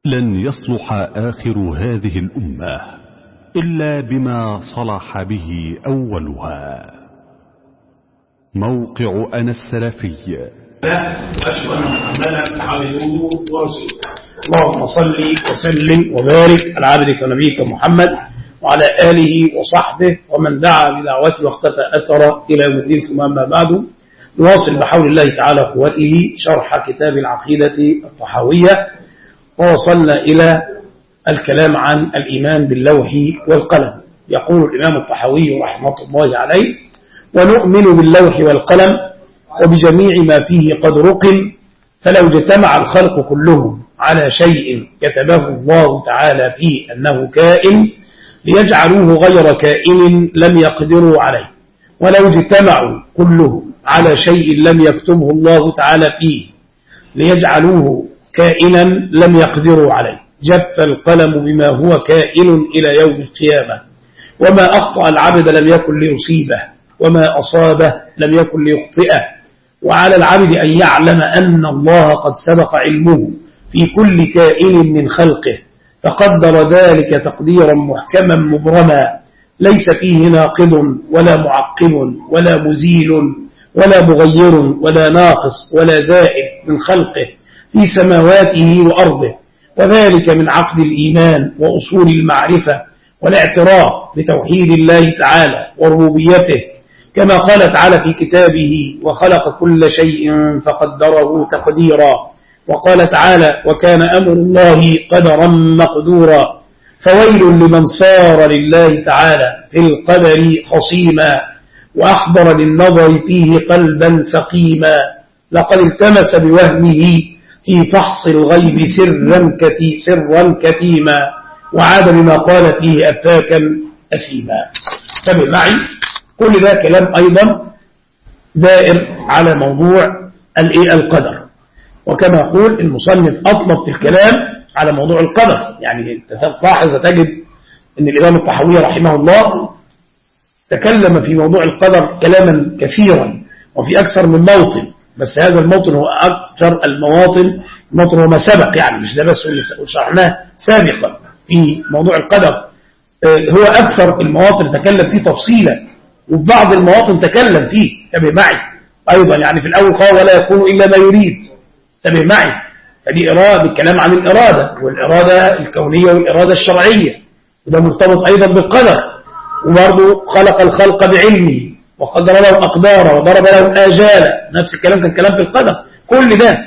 لن يصلح آخر هذه الأمة إلا بما صلح به أولها. موقع أنا السلفي. أشهد أن محمدا عبده ورسوله. اللهم صل وسلم وبارك على عبدك ونبيك محمد وعلى آله وصحبه ومن دعا بدعوته واختفى أثر إلى يوم الدين. ثم أما بعد، نواصل بحول الله تعالى قوته شرح كتاب العقيدة الطحاوية، ووصلنا إلى الكلام عن الإيمان باللوح والقلم. يقول الإمام الطحاوي رحمة الله عليه: ونؤمن باللوح والقلم وبجميع ما فيه قد رقم، فلو اجتمع الخلق كلهم على شيء كتبه الله تعالى فيه أنه كائن ليجعلوه غير كائن لم يقدروا عليه، ولو اجتمعوا كلهم على شيء لم يكتبه الله تعالى فيه ليجعلوه كائنا لم يقدروا عليه، جف القلم بما هو كائن إلى يوم القيامة، وما أخطأ العبد لم يكن ليصيبه، وما أصابه لم يكن ليخطئه، وعلى العبد أن يعلم أن الله قد سبق علمه في كل كائن من خلقه، فقدر ذلك تقديرا محكما مبرما ليس فيه ناقض ولا معقب ولا مزيل ولا مغير ولا ناقص ولا زائد من خلقه في سماواته وأرضه، وذلك من عقد الإيمان وأصول المعرفة والاعتراف بتوحيد الله تعالى وربوبيته، كما قال تعالى في كتابه: وخلق كل شيء فقدره تقديرا، وقال تعالى: وكان أمر الله قدرا مقدورا. فويل لمن صار لله تعالى في القدر خصيما وأحضر للنظر فيه قلبا سقيما، لقد التمس بوهمه في فحص الغيب سرا كتيما، وعاد بما قال فيه أفاكا أثيما. تابع معي، كل ده كلام أيضا دائر على موضوع القدر. وكما يقول المصنف أطلب في الكلام على موضوع القدر، يعني تلاحظ تجد أن الإمام الطحاوي رحمه الله تكلم في موضوع القدر كلاما كثيرا وفي أكثر من موطن، بس هذا الموطن هو أكثر المواطن، الموطن هو ما سبق، يعني مش ده بس اللي شرحناه سابقا في موضوع القدر، هو أكثر المواطن تكلم فيه تفصيلا، وفي بعض المواطن تكلم فيه. تابع معي أيضا، يعني في الأول قال: ولا يكون إلا ما يريد. تابع معي، فدي إرادة، الكلام عن الإرادة، والإرادة الكونية والإرادة الشرعية، وده مرتبط أيضا بالقدر. وبرضه خلق الخلق بعلمه وقدر لهم أقدارا وضرب لهم آجالا، نفس الكلام كان كلام في القدر. كل ده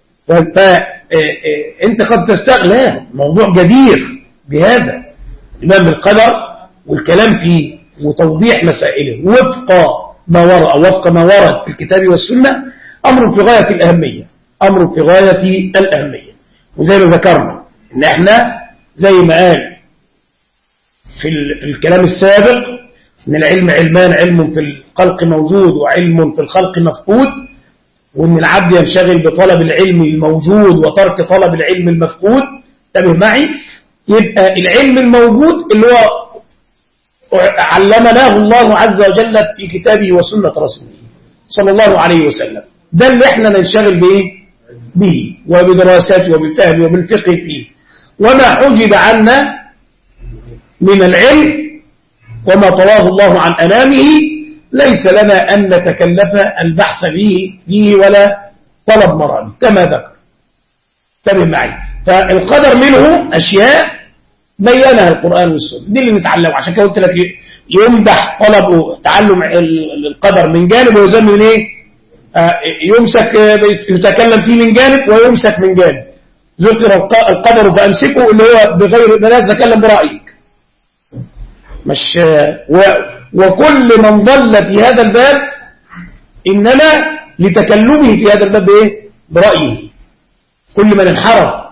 فأنت قد تستغل موضوع جدير بهذا الإيمان بالقدر والكلام فيه وتوضيح مسائله وفق ما ورد أو وفق ما ورد في الكتاب والسنة، أمر في غاية الأهمية، أمر في غاية الأهمية. وزي ما ذكرنا إن إحنا زي ما قال في الكلام السابق إن العلم علمان: علم في الخلق موجود وعلم في الخلق مفقود، وإن العبد ينشغل بطلب العلم الموجود وترك طلب العلم المفقود. انتبه معي، يبقى العلم الموجود اللي هو علمناه الله عز وجل في كتابه وسنة رسوله صلى الله عليه وسلم، ده اللي احنا ننشغل به وبدراساته وبالفهم وبالفقه فيه. وما حجب عنا من العلم وما طواه الله عن أنامه ليس لنا أن نتكلف البحث به ولا طلب مرام كما ذكر. انتبه معي، فالقدر منه أشياء بينها القرآن والسنة، دي اللي نتعلمه. عشان كده قلت لك يمدح طلب تعلم القدر من جانب ويزم من يمسك يتكلم فيه من جانب ويمسك من جانب. ذكر القدر فأمسكه اللي هو بغير بلاش تكلم برأيك، مش وكل من ضل في هذا الباب إنما لتكلمه في هذا الباب برأيه. كل من انحرف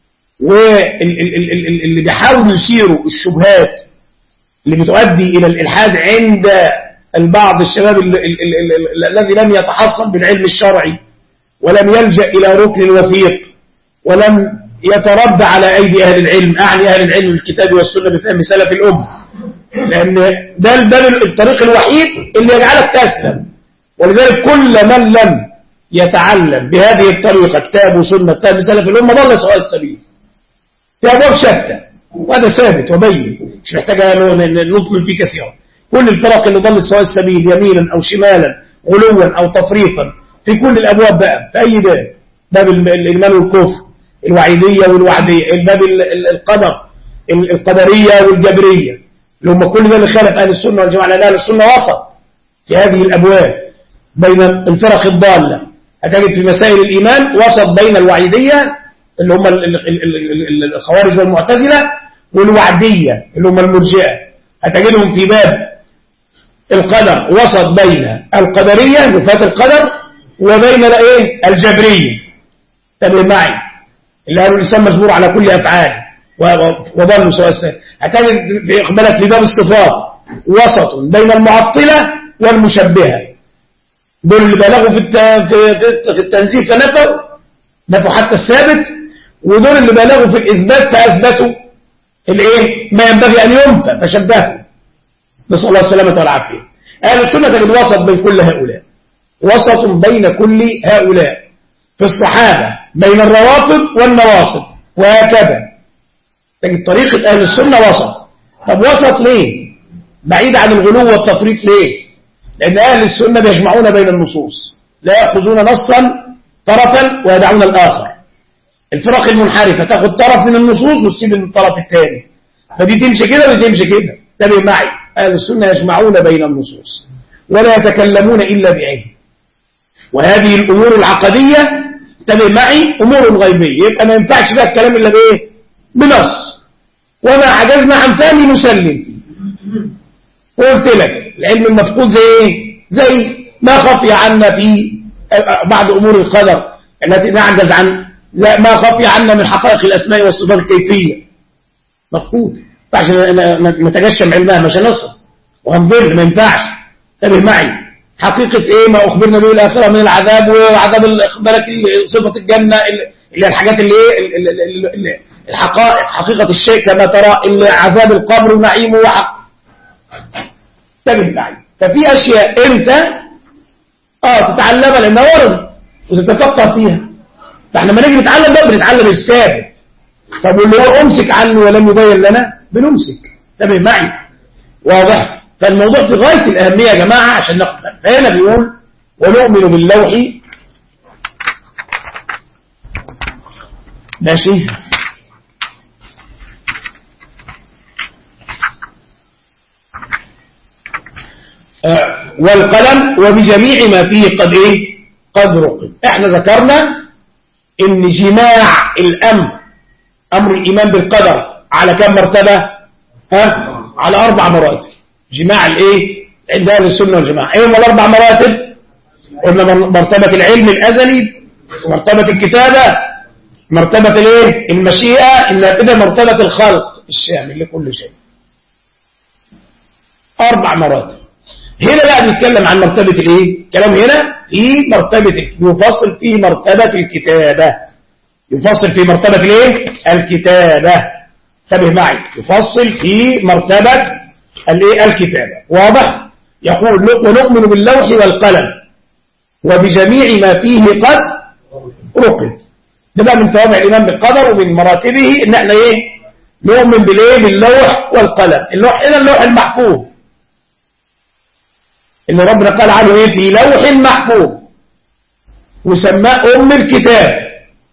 واللي بيحاولوا يثيروا الشبهات اللي بتؤدي إلى الإلحاد عند البعض الشباب الذي لم يتحصن بالعلم الشرعي ولم يلجأ إلى ركن وثيق ولم يتربى على أيدي أهل العلم، أعني أهل العلم الكتاب والسنة بفهم سلف الأمة، لأن ده الطريق الوحيد اللي يجعلك تسلم. ولذلك كل من لم يتعلم بهذه الطريقة كتاب وسنة كتاب سلف الأمة ضل سواء السبيل. في أبواب شتى، وهذا ثابت وبين، مش محتاجة نطمن فيه كثيرا. كل الفرق اللي ضلت سواء السبيل يمينا أو شمالا، غلوا أو تفريطا، في كل الأبواب بقى، في أي باب، باب الإيمان والكفر، الوعيدية والوعدية، الباب القدر، القدرية والجبرية، اللي هم كل ده اللي خالف أهل السنة والجماعة، لأن أهل السنة وسط في هذه الأبواب بين الفرق الضالة. هتجد في مسائل الإيمان وسط بين الوعيدية اللي هم الخوارج والمعتزلة، والوعدية اللي هم المرجئة. هتجدهم في باب القدر وسط بين القدرية نفاة القدر وبين الجبرية. تبقى معي اللي قالوا الإنسان مجبور على كل أفعاله وضلوا سواء السائل. هتجد في إقبالك في باب الصفات وسط بين المعطلة والمشبهة، دول اللي بلغوا في التنزيه فنفوا حتى الثابت، ودول اللي بلغوا في الإثبات فأثبتوا ما ينبغي أن ينفى فشبهوا. نسأل الله السلامة والعافية. أهل السنة تجد وسط بين كل هؤلاء، وسط بين كل هؤلاء. في الصحابة بين الروافض والنواصب، وهكذا تجد طريقة أهل السنة وسط. طب وسط ليه؟ بعيد عن الغلو والتفريط ليه؟ لأن أهل السنة بيجمعون بين النصوص، لا يأخذون نصا طرفا ويدعون الآخر. الفرق المنحرفة تاخد طرف من النصوص وتسيب الطرف الثاني، فدي تمشي كده ودي تمشي كده. تابع معي، أهل السنة يجمعون بين النصوص ولا يتكلمون إلا بعلم. وهذه الأمور العقدية تابع معي أمور غيبية، يبقى ما ينفعش بقى الكلام إلا بإيه؟ بنص. وما عجزنا عن فهم نسلم فيه. وقلت لك العلم المفقود زي إيه؟ زي ما خفي عنا في بعض أمور القدر التي نعجز عن ما خفي عنا من حقائق الأسماء والصفات الكيفية، مفقود. ما ينفعش نتجشم علمها، مش هنصل وهنضر، ما ينفعش. تابع معي، حقيقة إيه ما أخبرنا به الآخرة من العذاب وعذاب إخبارك صفة الجنة، اللي الحاجات اللي الحقائق، حقيقة الشيء كما ترى، اللي عذاب القبر ونعيمه وحق. تابع معي. ففي أشياء أنت تتعلمها لأنها وردت وتتفقه فيها، فاحنا لما نيجي نتعلم بقى بنتعلم الثابت. طب واللي هو أمسك عنه ولم يبين لنا بنمسك. تابع معي، واضح؟ فالموضوع في غاية الأهمية يا جماعة عشان ناخد بالنا. هنا بيقول ونؤمن باللوح، ماشي، والقلم وبجميع ما فيه قد رقم. احنا ذكرنا ان جماع الامر، امر الايمان بالقدر، على كم مرتبة؟ على 4 مراتب. جماع عند اهل السنة والجماعة ايه هم ال4 مراتب؟ قلنا مرتبة العلم الازلي، مرتبة الكتابة، مرتبة المشيئة النافذة، مرتبة الخلق الشامل لكل شيء. 4 مراتب. هنا بقى بنتكلم عن مرتبة الكلام هنا في مرتبة يفصل في مرتبة الكتابة، يفصل في مرتبة الكتابة. انتبه معي، يفصل في مرتبة الكتابة. واضح؟ يقول ونؤمن باللوح والقلم وبجميع ما فيه قد رقم. ده بقى من توابع الإيمان بالقدر ومن مراتبه ان احنا نؤمن باللوح والقلم. اللوح هنا اللوح المحفوظ اللي ربنا قال عنه في لوح محفوظ، وسماه الكتاب.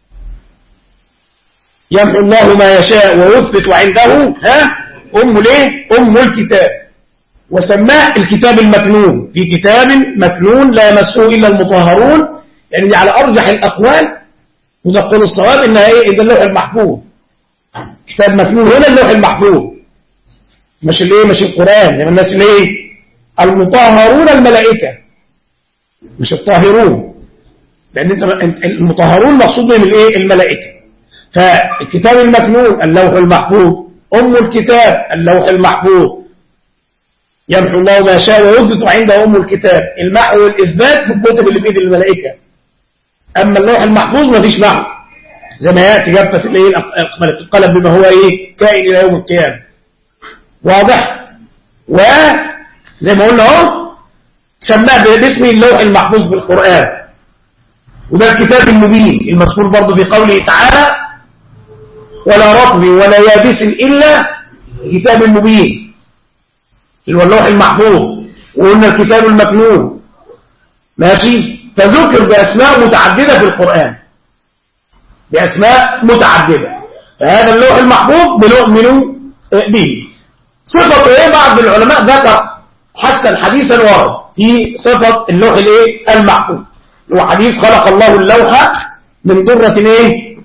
يمحو الله ما يشاء ويثبت عنده الكتاب. وسماه الكتاب المكنون، في كتاب مكنون لا يمسه إلا المطهرون. يعني دي على أرجح الأقوال وتقول الصواب إنها إذا اللوح المحفوظ. كتاب مكنون هنا اللوح المحفوظ، مش القرآن زي ما الناس المطهرون الملائكة، مش الطاهرون، لأن المطهرون مقصود بهم الملائكة. فالكتاب المكنون اللوح المحفوظ، الكتاب اللوح المحفوظ. يمحو الله ما شاء ويثبت عنده الكتاب. المحو والإثبات في الكتب اللي بإيد الملائكة، أما اللوح المحفوظ ما فيش محو، زي ما يأتي جابة في القلم بما هو كائن إلى يوم القيامة. واضح؟ وزي ما قلنا سماه باسم اللوح المحفوظ بالقرآن. وده الكتاب المبين المذكور برضه في قوله تعالى ولا رطب ولا يابس إلا الكتاب المبين اللي هو اللوح المحفوظ، وقلنا الكتاب المكنون ماشي. فذكر بأسماء متعددة في القرآن، بأسماء متعددة. فهذا اللوح المحفوظ بنؤمن به. صفة ايه؟ بعض العلماء ذكر حسن حديثا ورد في صفة اللوح الايه المحفوظ، هو حديث خلق الله اللوح من درة ايه؟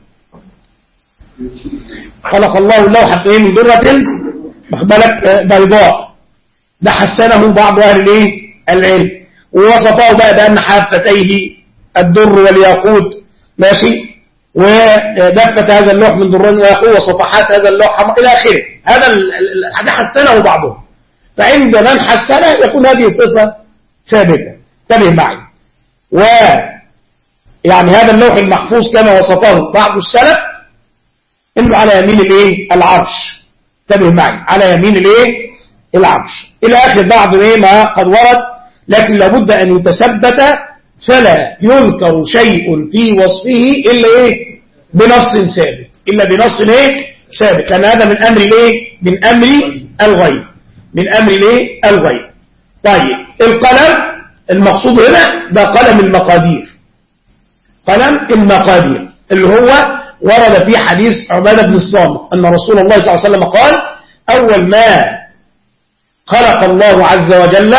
خلق الله اللوح من درة مخبلة بيضاء. ده حسنه بعض اهل الايه العلم، ووصفه بقى بأن حافتيه الدر والياقوت ماشي، ودفة هذا اللوح من دران وياقوت، وصفحات هذا اللوح إلى آخره. هذا حسنه بعضهم. فعند من حسنه يكون هذه صفة ثابتة. انتبه معي. ويعني هذا اللوح المحفوظ كما وصفه بعض السلف انه على يمين الايه العرش. انتبه معي، على يمين الايه العرش الى اخر بعض ايه ما قد ورد، لكن لابد ان يتثبت، فلا يذكر شيء في وصفه الا ايه بنص ثابت، الا بنص ايه ثابت، لان هذا من امر الايه من امر الغيب، من امر الايه الغيب. طيب القلم المقصود هنا ده قلم المقادير، قلم المقادير اللي هو ورد في حديث عبادة بن الصامت أن رسول الله صلى الله عليه وسلم قال: أول ما خلق الله عز وجل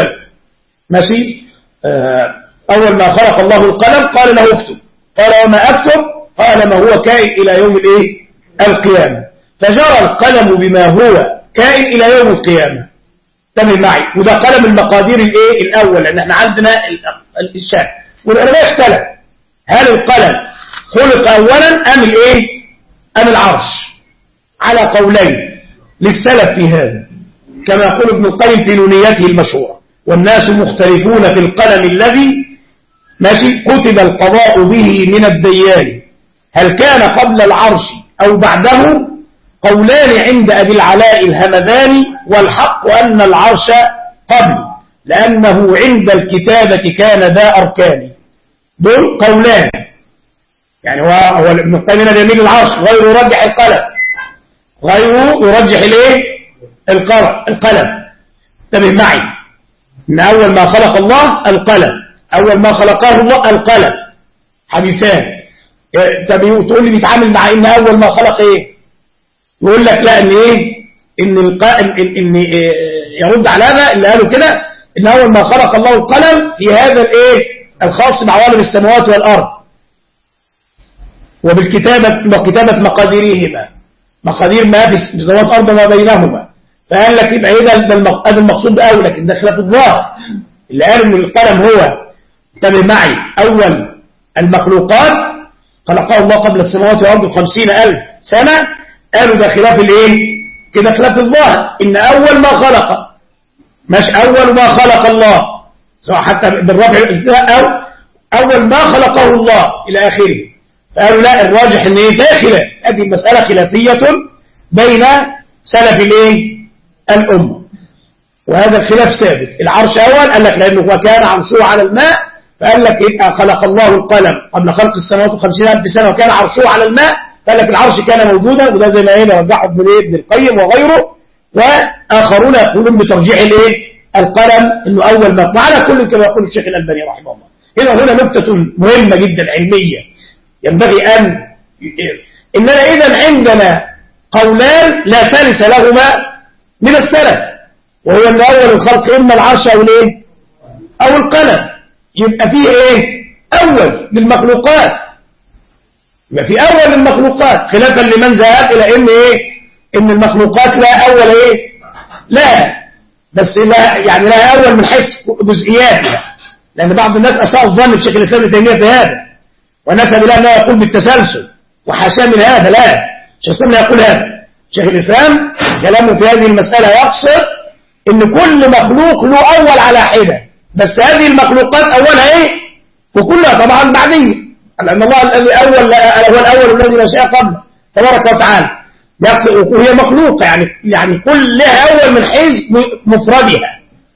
أول ما خلق الله القلم قال له اكتب، قال وما أكتب؟ قال ما هو كائن إلى يوم الإيه القيامة. فجرى القلم بما هو كائن إلى يوم القيامة. تمام معي. وده قلم المقادير الإيه الأول، لأن احنا عندنا الشاب والعلماء اختلف هل القلم خلق أولا أم الإيه أم العرش، على قولين للسلف في هذا، كما يقول ابن القيم في نونيته المشهورة: والناس مختلفون في القلم الذي ماشي كتب القضاء به من الديان، هل كان قبل العرش أو بعده؟ قولان عند أبي العلاء الهمذاني، والحق أن العرش قبل، لأنه عند الكتابة كان ذا أركان. دول قولان، يعني هو ابن القيم هنا بيميل العرش، غيره يرجح القلم، غيره يرجح الايه القلم. انتبه معي ان اول ما خلق الله القلم، اول ما خلقه الله القلم، حديثان. تقول لي بيتعامل مع ان اول ما خلق ايه؟ يقول لك لا، ان ايه ان يرد على هذا اللي قالوا كده، ان اول ما خلق الله القلم في هذا الايه الخاص بعوالم السماوات والارض، وكتابة مقاديرهما، مقادير ما في السماوات والارض وما بينهما. فقال لك يبقى ايه ده المقصود اول، لكن ده خلاف الظاهر اللي قالوا ان القلم هو، انتبه معي، اول المخلوقات خلقه الله قبل السماوات والارض 50,000 سنة. قالوا ده خلاف الايه كده، خلاف الظاهر، ان اول ما خلق مش اول ما خلق الله، سواء حتى بالرفع او اول ما خلقه الله الى اخره. فقالوا لا، الراجح ان ايه داخله، هذه المسألة خلافية بين سلف الايه الأمة، وهذا الخلاف ثابت. العرش أول قال لك لأنه كان عرشه على الماء، فقال لك إيه خلق الله القلم قبل خلق السماوات 50,000 سنة وكان عرشه على الماء، قال لك العرش كان موجودا، وده زي ما هنا رجحه ابن القيم وغيره، وآخرون يقولون بترجيح الايه القلم انه أول ما، وعلى كل كما يقول الشيخ الألباني رحمه الله. هنا نكتة مهمة جدا علمية ينبغي أن إننا إذا عندنا قولان لا ثالث لهما من السلف، وهو أن أول الخلق إما العرش أو الإيه أو القلم، يبقى فيه إيه أول للمخلوقات، يبقى في أول للمخلوقات، خلافا لمن ذهب إلى إن إيه إن المخلوقات لا أول إيه لا، بس لا يعني لا أول من حيث جزئياتها، لأن بعض الناس أساء الظن بشيخ الإسلام ابن تيمية في هذا، ونسب إلى أنه يقول بالتسلسل وحاشا من هذا. لا، شيخ الإسلام لا يقول هذا. شيخ الإسلام كلامه في هذه المسألة يقصد إن كل مخلوق له أول على حدة، بس هذه المخلوقات أولها إيه وكلها طبعا بعدية، لأن الله الذي أول هو الأول الذي لا شيء قبله تبارك وتعالى، يقصد وهي مخلوقة، يعني كلها أول من حيث مفردها،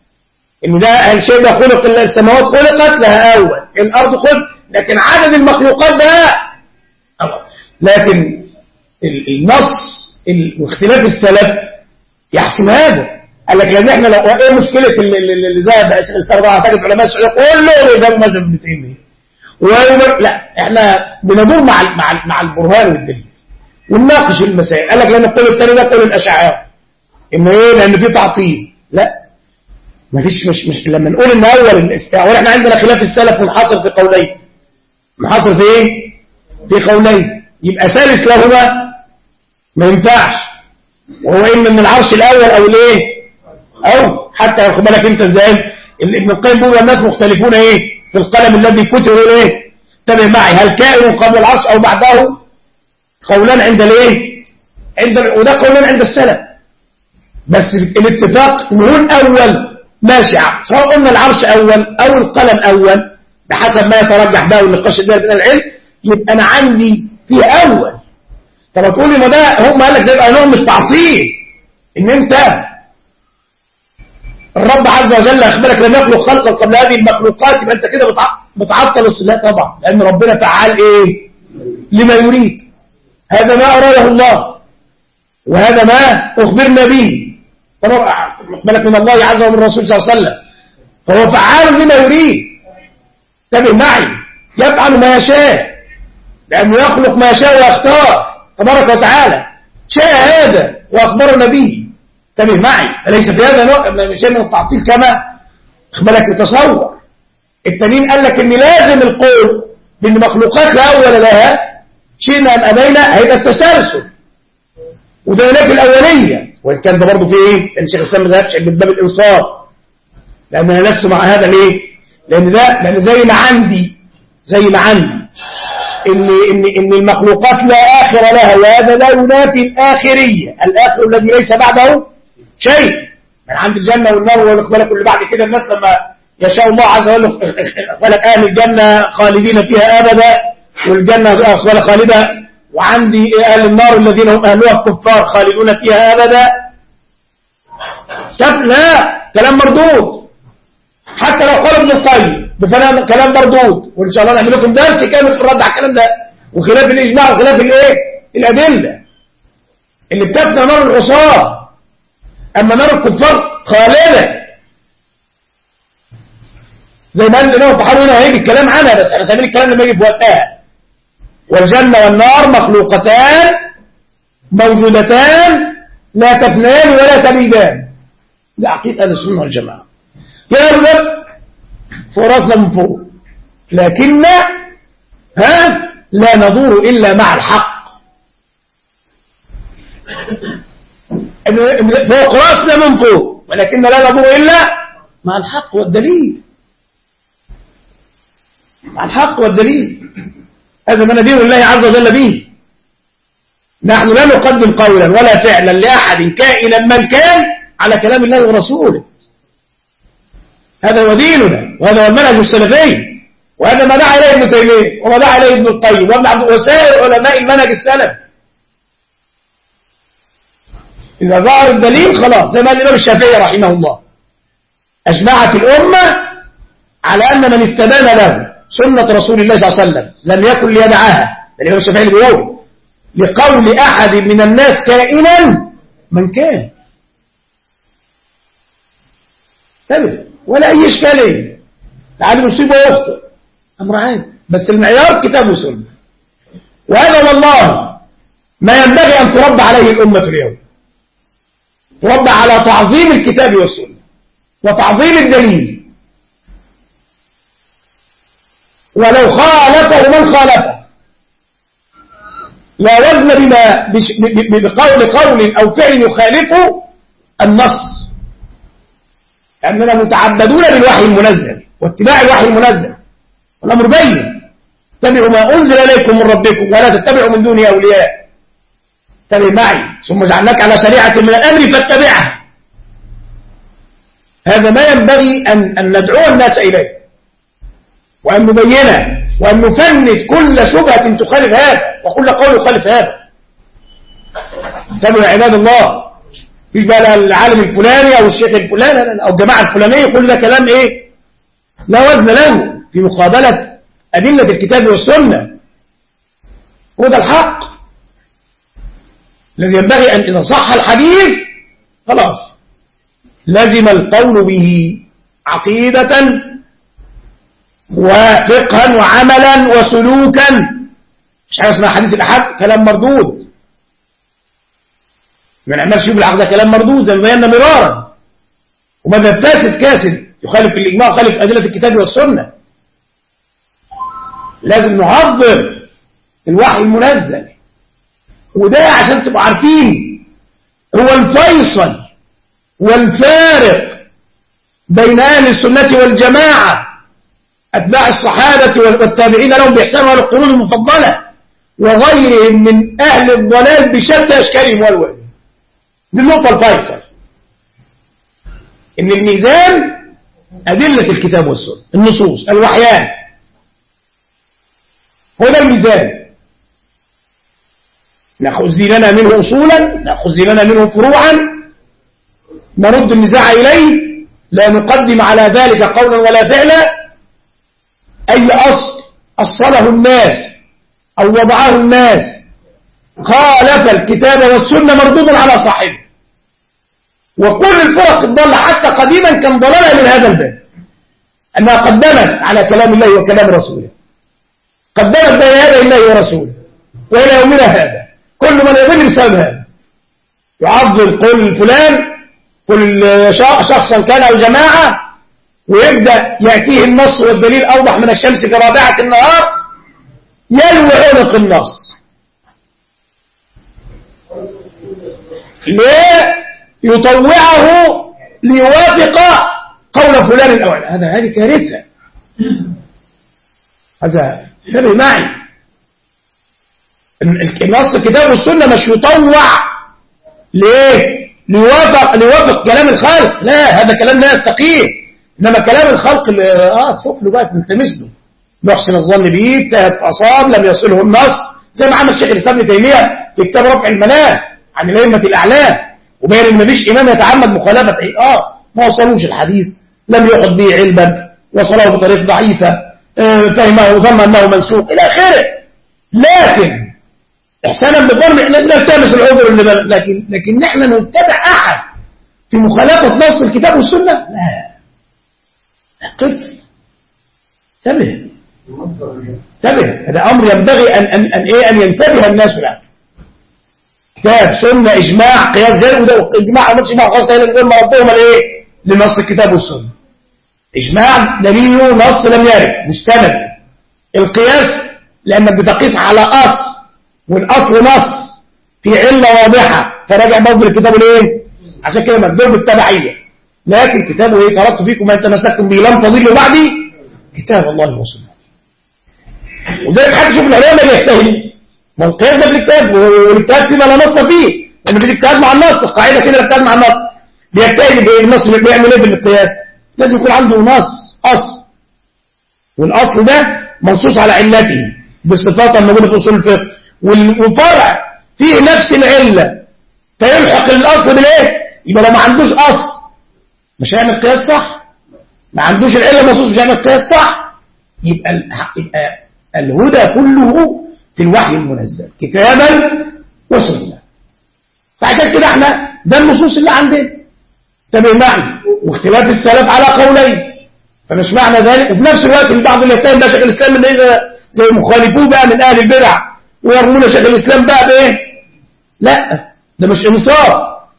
إن ده الشيء ده خلق، السماوات خلقت لها أول، الأرض خلق، لكن عدد المخلوقات ده أول. لكن النص واختلاف السلف يحسم هذا. قال لك لان احنا لو ايه مشكله اللي ذهب شيخ الاسلام اعتقد علماء السعوديه كلهم يذهبوا مذهب ابن تيميه، لا احنا بندور مع البرهان والدليل ونناقش المسائل. قال لك لان القول الثاني ده قول الاشاعره ان ايه لان في تعطيل. لا ما فيش مش لما نقول ان اول الاستواء واحنا عندنا خلاف السلف منحصر في قولين، منحصر في ايه؟ في قولين، يبقى ثالث لهما ما ينفعش، وهو إما من العرش الأول أو الإيه؟ أو حتى ياخد بالك أنت إزاي؟ ابن القيم بيقول الناس مختلفون إيه؟ في القلم الذي كتب إيه؟ تابع معي، هل كائن قبل العرش أو بعده؟ قولان عند الإيه؟ وده قولان عند السلف، بس الاتفاق نقول أول ماشي، سواء قلنا العرش أول أو القلم أول بحسب ما يترجح بقى والنقاش الدائر بين العلم، يبقى أنا عندي في أول. طب تقول لي ما ده هم قال لك ده يبقى نوع من التعطيل، ان انت الرب عز وجل اخبرك لم يخلق خلقا قبل هذه المخلوقات، يبقى انت كده بتعطل الصفات طبعا، لان ربنا فعال ايه لما يريد. هذا ما اراده الله وهذا ما اخبرنا به، طبعا اخبرك من الله عز وجل ومن الرسول صلى الله عليه وسلم، فهو فعال لما يريد. تابع معي، يفعل ما يشاء لانه يخلق ما يشاء ويختار تبارك وتعالى، شاء هذا وأخبرنا به. تبه معي، أليس في هذا شيء من التعطيل كما أخبرك يتصور. التانيين قال لك إن لازم القول بأن مخلوقات لا أول لها شئنا أم أبينا هيبقى التسلسل، وده هناك الأولية، وإن كان ده برضه في إيه؟ لأن شيخ الإسلام ما ذهبش من باب الإنصاف، لأن أنا لست مع هذا ليه؟ لأن زي ما عندي إن المخلوقات لا آخر لها، وهذا لا ينافي الآخرية، الآخر الذي ليس بعده شيء. من عند الجنة والنار والإخبالك اللي بعد كده الناس لما يشاء الله عز وجل إخبالك أهل الجنة خالدين فيها أبدا، والجنة إخبالك خالدة، وعندي أهل النار الذين هم أهلها الكفار خالدون فيها أبدا. لا، كلام مردود، حتى لو قال ابن القيم بفلان كلام مردود، وإن شاء الله نعمل لكم درس كامل في الرد على الكلام ده وخلاف الإجماع وخلاف الإيه؟ الأدلة اللي بتفنى نار العصاة، أما نار الكفار خالدة زي ما قال لنا وتحاول هنا هيجي الكلام عنها، بس على سبيل الكلام لما يجي في وقتها. والجنة والنار مخلوقتان موجودتان لا تفنان ولا تبيدان، ده عقيدة أهل السنة والجماعة. يا رب فوق راسنا من فوق، لكن لا ندور إلا مع الحق. فوق راسنا من فوق، ولكن لا ندور إلا مع الحق والدليل، مع الحق والدليل. هذا ما ندين الله عز وجل به. نحن لا نقدم قولا ولا فعلا لأحد كائنا من كان على كلام الله ورسوله، هذا هو ديننا، وهذا هو المنهج السلفي، وهذا ما دعا إليه ابن تيمية وما دعا إليه ابن القيم وابن عبد وسائر علماء المنهج السلفي. إذا ظهر الدليل خلاص، زي ما قال الإمام الشافعي رحمه الله، أجمعت الأمة على أن من استبان له سنة رسول الله صلى الله عليه وسلم لم يكن ليدعاها. الإمام الشافعي بيقول لقول أحد من الناس كائنا من كان، تمام، ولا أي إشكالية، العالم يصيب ويخطئ، أمر عادي، بس المعيار كتاب وسنة. وهذا والله ما ينبغي أن تربى عليه الأمة اليوم، تربى على تعظيم الكتاب والسنة وتعظيم الدليل، ولو خالفه من خالفه لا وزن بقول قول أو فعل يخالفه النص، لأننا متعبدون بالوحي المنزل واتباع الوحي المنزل، والأمر بين، اتبعوا ما أنزل إليكم من ربكم ولا تتبعوا من دونه أولياء. اتبع معي ثم جعلناك على شريعة من الأمر فاتبعها. هذا ما ينبغي أن ندعو الناس إليه، وأن نبينه، وأن نفند كل شبهة تخالف هذا وكل قول يخالف هذا. اتبعوا عباد الله، مش بقى العالم الفلاني أو الشيخ الفلاني أو الجماعة الفلانية، كل ده كلام إيه لا وزن له في مقابلة أدلة الكتاب والسنة، وده الحق. الذي ينبغي أن إذا صح الحديث خلاص لزم القول به عقيدة وفقها وعملا وسلوكا. مش حاجة اسمها حديث الأحد كلام مردود، ما نعملش بالعقد كلام مردود زي ما بينا مرارا، ومذهب كاسد يخالف الإجماع ويخالف أدلة الكتاب والسنة. لازم نعظم الوحي المنزل، وده عشان تبقوا عارفين هو الفيصل والفارق بين أهل السنة والجماعة أتباع الصحابة والتابعين لهم بإحسان والقرون المفضلة وغيرهم من أهل الضلال بشتى أشكالهم والوان. دي النقطة الفيصل، إن الميزان أدلة الكتاب والسنة، النصوص، الوحيان، هو ده الميزان. نأخذ ديننا منه أصولا، نأخذ ديننا منه فروعا، نرد النزاع إليه، لا نقدم على ذلك قولا ولا فعلا. أي أصل أصله الناس أو وضعه الناس خالف الكتاب والسنة مردود على صاحبه. وكل الفرق الضالة حتى قديما كان ضلالها من هذا الباب، أنها قدمت على كلام الله وكلام رسوله، قدمت بين يدي الله ورسوله، وإلى يومنا هذا كل من يضل بسبب هذا يعظم كل فلان، كل شخصا كان أو جماعة، ويبدأ يأتيه النص والدليل أوضح من الشمس كرابعة النهار، يلوي عنق النص. ليه؟ يطوعه ليوافق قول فلان الأول. هذه كارثة. هذا انتبه معي، النص الكتاب والسنة مش يطوع ليه؟ ليوافق كلام الخالق، لا، هذا كلام لا يستقيم. إنما كلام الخلق تشوف له بقى تلتمس له، يحسن الظن به، اجتهد أصاب، لم يصله النص، زي ما عمل شيخ الإسلام ابن تيمية في كتاب رفع المنام عن الأئمة الأعلام، وبين إن مفيش إمام يتعمد مخالفة ما وصلوش الحديث، لم يأخذ به علما، وصله بطريقة ضعيفة، فهمه وظن أنه منسوق إلى آخره. لكن إحسانا بالظن نلتمس العذر، لكن نحن نتبع أحد في مخالفة نص الكتاب والسنة؟ لا، قف، انتبه، هذا أمر ينبغي أن ينتبه الناس له. كتاب، سنة، إجماع، قياس، زي وده إجماع أمرش إجماع خاصة إلى نقول مرضوهم لنص الكتاب والسنة. إجماع دليله نص لم يرد مستند. القياس لأنك بتقيس على أصل، والأصل نص في علة واضحة، فراجع برضه الكتاب عشان كده مكتوب بالتبعية. لكن كتابه تركت فيكم ما تمسكتم به لم تضلوا بعدي كتاب الله وسنته. وزي ما حد يشوف العلماء بيجتهد، ما القياس ده بالكتاب، والاجتهاد فيما لا نص فيه، لأن في الاجتهاد مع النص، القاعدة كده الاجتهاد مع النص، بيجتهد بالنص. بيعمل ايه بالقياس؟ لازم يكون عنده نص أصل، والأصل ده منصوص على علته بالصفات الموجودة في أصول الفقه، والفرع فيه نفس العلة فيلحق الأصل بالإيه؟ يبقى لو ما عندوش أصل مش هيعمل قياس صح، ما عندوش العلة منصوص مش هيعمل قياس صح. يبقى الهدى كله في الوحي المنزل كتابا وسنة. فعشان كده احنا ده النصوص اللي عندنا تبع معي، واختلاف السلف على قولين، فمش معنى ذلك. وفي نفس الوقت البعض اللي يتهم بقى شيخ الإسلام ان اذا زي مخالفوه بقى من اهل البدع ويرمون شيخ الإسلام بقى بايه؟ لا، ده مش انصاف،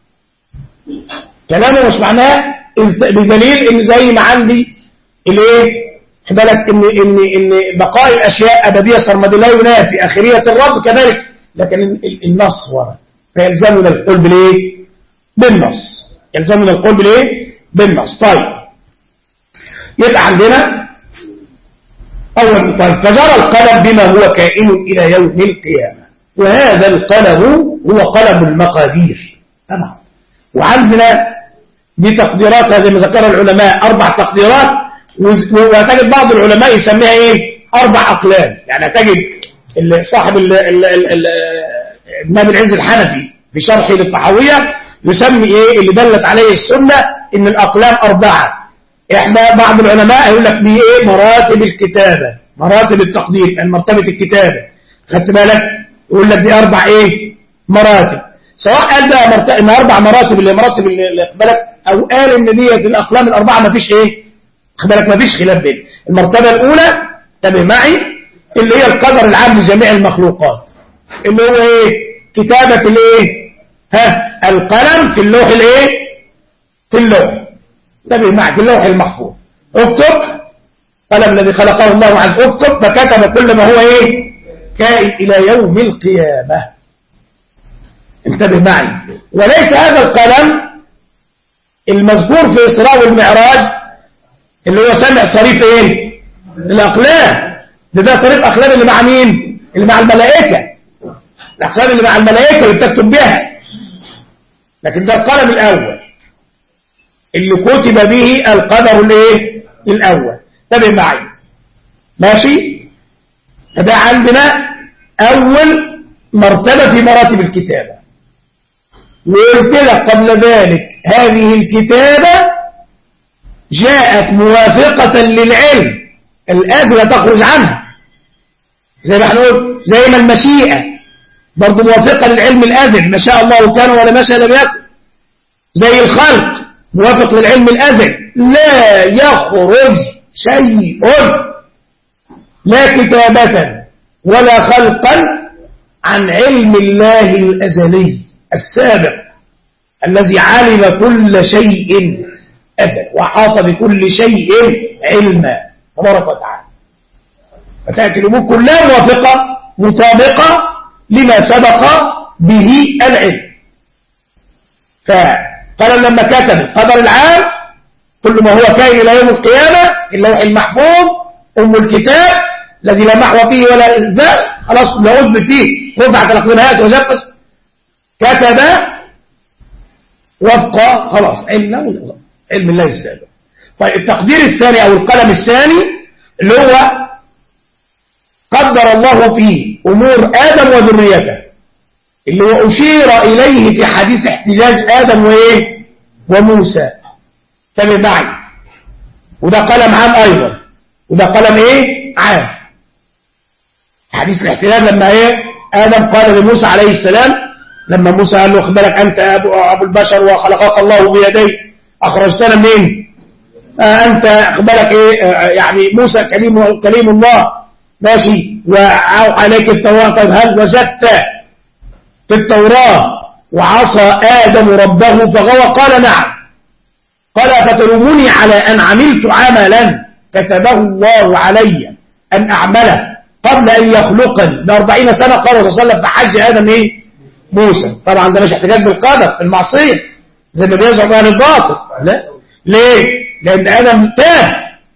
كلامه مش معناه بدليل ان زي ما عندي الايه بالك ان بقاء الاشياء ابديه سرمديه لا ينافي اخريه الرب كذلك، لكن النص ورد فيلزمنا القول بالايه؟ بالنص، يلزمنا القول بالايه؟ بالنص. طيب يبقى عندنا اول طيب فجرى القلم بما هو كائن الى يوم القيامه، وهذا القلم هو قلم المقادير طبعا. وعندنا دي تقديرات زي ما ذكر العلماء 4 تقديرات، وتجد بعض العلماء يسميها ايه 4 أقلام. يعني تجد صاحب الإمام العز الحنفي في شرحه للطحاوية يسمي ايه اللي دلت عليه السنة ان الأقلام 4. احنا بعض العلماء يقول لك دي ايه مراتب الكتابة، مراتب التقدير، يعني مرتبة الكتابة، خدت بالك؟ يقول لك دي 4 ايه مراتب. سواء قال بقى ان 4 مراتب اللي مراتب اللي اقبلك، او قال ان ديت الاقلام الاربعه ما فيش ايه اقبلك، ما فيش خلاف بين المرتبه الاولى تابع معي اللي هي القدر العام لجميع المخلوقات، اللي هو ايه كتابه الايه القلم في اللوح الايه في اللوح تابع معي في اللوح المحفوظ، اكتب قلم الذي خلقه الله عز اكتب، فكتب كل ما هو ايه كائن الى يوم القيامه. انتبه معي، وليس هذا القلم المذكور في إسراء والمعراج اللي هو سمع صريف ايه الأقلام، ده صريف أقلام اللي مع مين؟ اللي مع الملائكة، الأقلام اللي مع الملائكة اللي بتكتب بها، لكن ده القلم الأول اللي كتب به القدر الايه الأول. انتبه معي ماشي، فده عندنا أول مرتبة في مراتب الكتابة. وقلت لك قبل ذلك هذه الكتابة جاءت موافقة للعلم، الآب لا تخرج عنها، زي ما نقول زي ما المشيئة برضو موافقة للعلم الأزل، ما شاء الله كان ولا ما شاء لم يكن، زي الخلق موافق للعلم الأزل، لا يخرج شيء لا كتابة ولا خلقا عن علم الله الأزلي السابق الذي علم كل شيء أزل وحاط بكل شيء علما تبارك وتعالى. فتأتي الأمور كلها موافقة مطابقة لما سبق به العلم. فقال لما كتب القدر العام كل ما هو كائن إلى يوم القيامة، اللوح المحفوظ أم الكتاب الذي لا محو فيه ولا إثبات، خلاص لا أثبت فيه رفعت الأقلامات وزقت، كتب وفق خلاص علم الله السابق. طيب التقدير الثاني أو القلم الثاني اللي هو قدر الله فيه أمور آدم وذريته، اللي هو أشير إليه في حديث احتجاج آدم وإيه وموسى. تابع معي، وده قلم عام أيضا، وده قلم إيه عام. حديث الاحتجاج لما إيه آدم قال لموسى عليه السلام، لما موسى قال له اخبرك أنت أبو البشر وخلقك الله بيديه أخرجتنا منين؟ أنت اخبرك إيه يعني موسى كليم الله ماشي وعليك التوراة. طيب هل وجدت في التوراة وعصى آدم ربه فغوى؟ قال نعم. قال فتلومني على أن عملت عملا كتبه الله علي أن أعمله قبل أن يخلقني ب40 سنة. قال صلى الله عليه وسلم فحج آدم إيه موسى. طبعا ده مش احتجاج بالقدر في المعصية زي ما بيزعم عن الباطل، لا. ليه؟ لأن آدم تاب.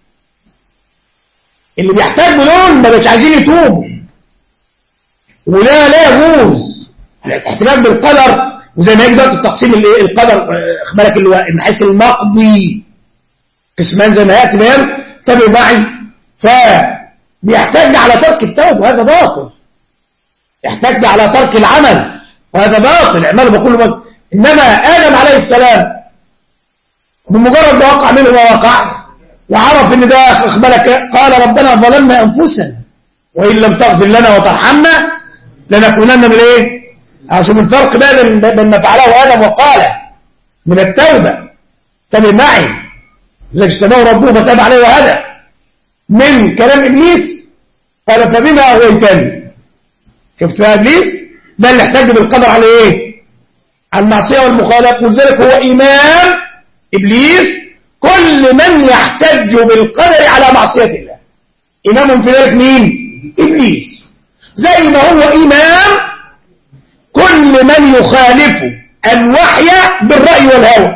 اللي بيحتاج دول ما بقاش عايزين يتوبوا، ولا يجوز الاحتجاج بالقدر. وزي ما يجي دلوقتي التقسيم القدر اخبارك اللي هو من حيث المقضي قسمان زي ما ياتي بيان. تابع معي، فبيحتاج على ترك التوبه وهذا باطل، يحتاج على ترك العمل وهذا باطل، اعمله بكل باطل. انما آدم عليه السلام بمجرد ما وقع منه ما وقع وعرف ان ده اخبارك قال ربنا ظلمنا انفسنا وان لم تغفر لنا وترحمنا لنكونن من ايه. عشان الفرق بين ما فعله آدم وقال من التوبة. تابع معي، إذا اجتمعوا ربه فتاب عليه وهدى. من كلام إبليس قال فبما أغويتني. شفت يا إبليس ده اللي احتاج بالقدر على إيه؟ على المعصية والمخالفة. ولذلك هو إمام إبليس كل من يحتج بالقدر على معصية الله، إمام في ذلك مين؟ إبليس. زي ما هو إمام كل من يخالف الوحي بالرأي والهوى.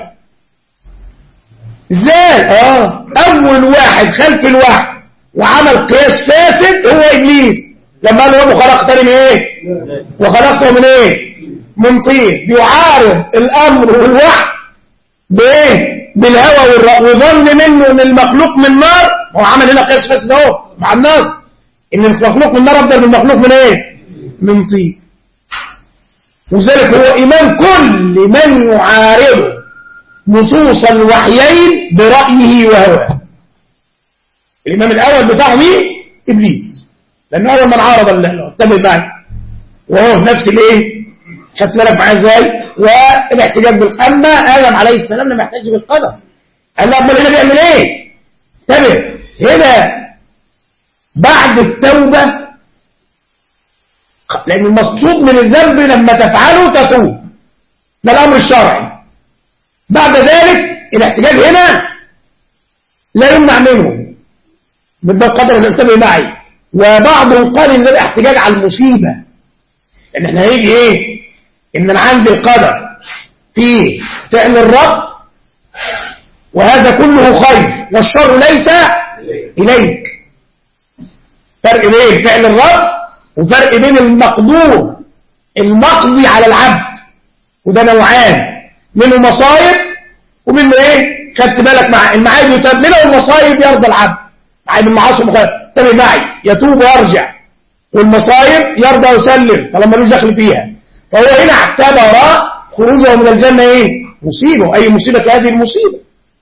ازاي؟ اول واحد خلف الوحي وعمل قياس فاسد هو ابليس، لما قال له خلقتني من ايه وخلقته من ايه من طين. بيعارض الامر والوحي بايه بالهوى والرأي، وظن منه ان المخلوق من نار. هو عمل هنا قياس فاسد اهو مع الناس ان المخلوق من نار افضل من المخلوق من ايه من طين. وذلك هو إمام كل من يعارض نصوص الوحيين برأيه وهواه. الإمام الأول بتاعه مين؟ إبليس، لأنه أول من عارض الله. تابع معي، وهو في نفس الإيه؟ خدت بالك معايا ازاي؟ والاحتجاج اما ادم عليه السلام لم يحتج بالقدر. قال له امال هنا بيعمل ايه؟ انتبه، هنا بعد التوبه، لان المقصود من الذنب لما تفعله تتوب، ده الامر الشرعي. بعد ذلك الاحتجاج هنا لا يمنع منه بالقدر، انتبه معي. وبعضهم قال ان ده احتجاج على المصيبه، ان احنا هيجي ايه؟ ان انا عندي القدر في فعل الرب وهذا كله خير والشر ليس اليك. فرق بين فعل الرب وفرق بين المقدور المقضي على العبد، وده نوعان، منه مصايب ومنه ايه؟ خدت بالك مع المعايب يتوب منه، والمصايب يرضى العبد. معايب المعاصي مخالف، انتبه معي، يتوب ويرجع، والمصايب يرضى ويسلم طالما ملوش دخل فيها. فهو هنا اعتبر خروجه من الجنة ايه؟ مصيبة. اي مصيبة هذه المصيبة؟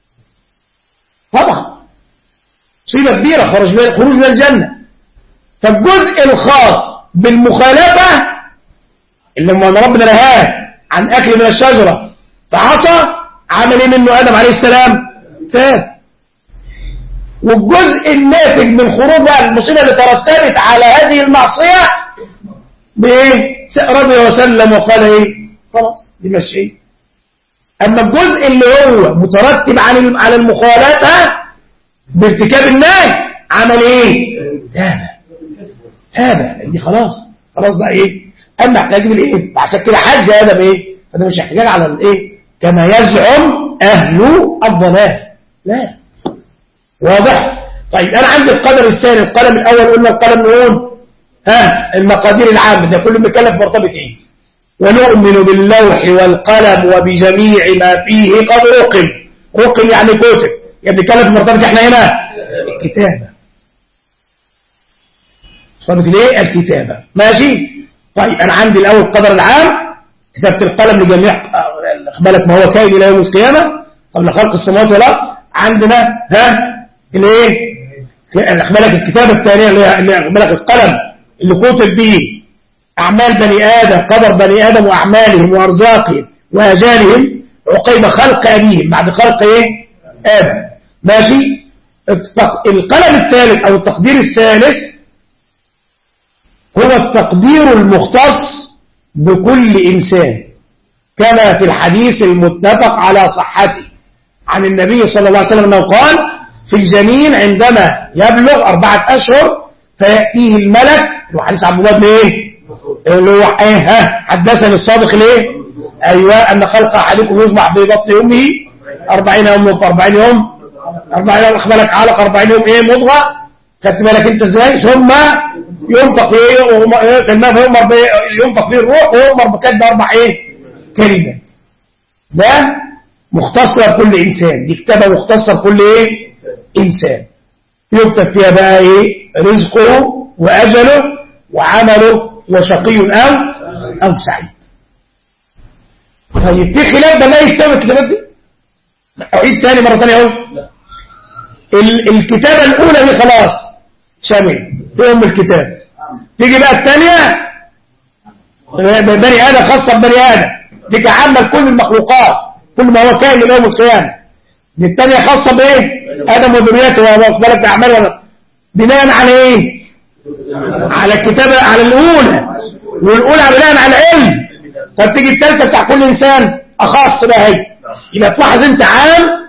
طبعا مصيبة كبيرة، خروج من الجنة. فالجزء الخاص بالمخالفة اللي ربنا نهاه عن اكل من الشجرة فعصى، عمل ايه منه ادم عليه السلام؟ تاب. والجزء الناتج من خروج المصيبة اللي ترتبت على هذه المعصية بايه؟ رضي وسلم وقال ايه؟ خلاص دي ماشي. اما الجزء اللي هو مترتب على المخالفة بارتكاب النهي عمل ايه؟ هذا دي خلاص بقى ايه؟ اما احتاج بالايه؟ عشان كده حج ادم ايه؟ فده مش احتجاج على الايه؟ كما يزعم اهل الضلال، لا. واضح؟ طيب انا عندي القدر الثاني، القلم الاول قلنا القلم نقول المقادير العامة، ده كله مكلف مرتبط ايه؟ ونؤمن باللوح والقلم وبجميع ما فيه قد رقم يعني كتب، يعني مكلف مرتبط احنا هنا الكتابة. مرتبط ليه؟ الكتابة. ماشي؟ طيب انا عندي الاول القدر العام، كتابة القلم لجميع اخبالك ما هو كائن الى يوم القيامة قبل خلق السماوات والارض. عندنا الايه؟ اخبالك الكتابة الثانية اللي اخبالك القلم اللي كتب به أعمال بني آدم، قدر بني آدم وأعمالهم وأرزاقهم وأجالهم عقيب خلق أبيهم، بعد خلق إيه؟ آدم. ماشي؟ القلم الثالث أو التقدير الثالث هو التقدير المختص بكل إنسان، كما في الحديث المتفق على صحته عن النبي صلى الله عليه وسلم أنه قال: في الجنين عندما يبلغ 4 أشهر فيأتيه الملك، وحديث عبد الله بن ايه؟ اللي هو حدثني الصادق ليه؟ ايوه، ان خلق احدكم يصبح في بطن امه 40 يوم في 40 يوم 40 يوم اخبالك علق 40 يوم ايه؟ مضغه. خدت بالك انت ازاي؟ ثم ينفق ايه؟ ينفق فيه الروح ويؤمر بكتب 4 ايه؟ كلمات. ده مختصر كل انسان، دي كتابه مختصر كل ايه؟ انسان. يكتب فيها بقى ايه؟ رزقه واجله وعمله وشقي او سعيد. طيب في خلاف ده لا يستوي الكتابات دي؟ اعيد تاني مره ثانيه اهو. الكتابه الاولى دي خلاص شامل في الكتاب. تيجي بقى الثانيه بني ادم، خاصه ببني ادم، دي عامه لكل المخلوقات، كل ما هو كائن الى يوم القيامه. دي الثانيه خاصه بايه؟ ادم وذريته واقبالك باعماله بناء على ايه؟ على الكتابه، على الاولى، والاولى بناء على علم. طب تيجي الثالثه بتاع كل انسان اخص بقى هي، يبقى تلاحظ انت عام